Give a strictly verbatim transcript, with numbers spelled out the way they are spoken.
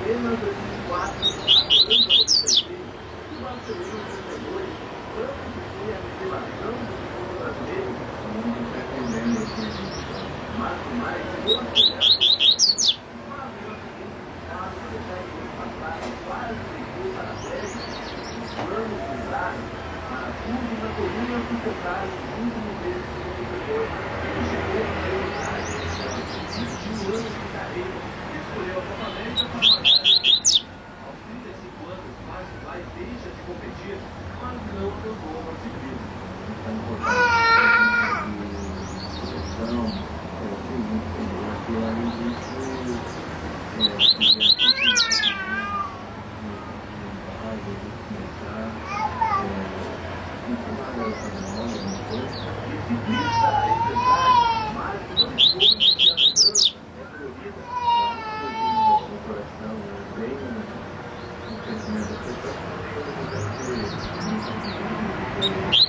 apenas dois mil e quatro, a França noventa e seis, o Barcelona noventa e dois, França que foi a revelação do futebol brasileiro, muito surpreendendo esse Marco mais chegou a chegar mas no ano seguinte, caso o Atlético passar quase chegou para a sede, os planos mudaram, mas tudo na coluna sufocaram os últimos meses do jogador, ele chegou a ser vinte e um anos de carreira, escolheu a Copa América para pagar esse aos trinta e cinco anos, quase vai deixa de competir, mas não abandonou o artilheiro. Está importante a seleção, é o seguinte, eu além disso, é, se a continuar na base, começar a funcionar a nova coisa. E ciclista é empresário, mas não esconde que a lembrança é colorida, no coração, bem no sentimento das pessoas, também eu não deve ser muito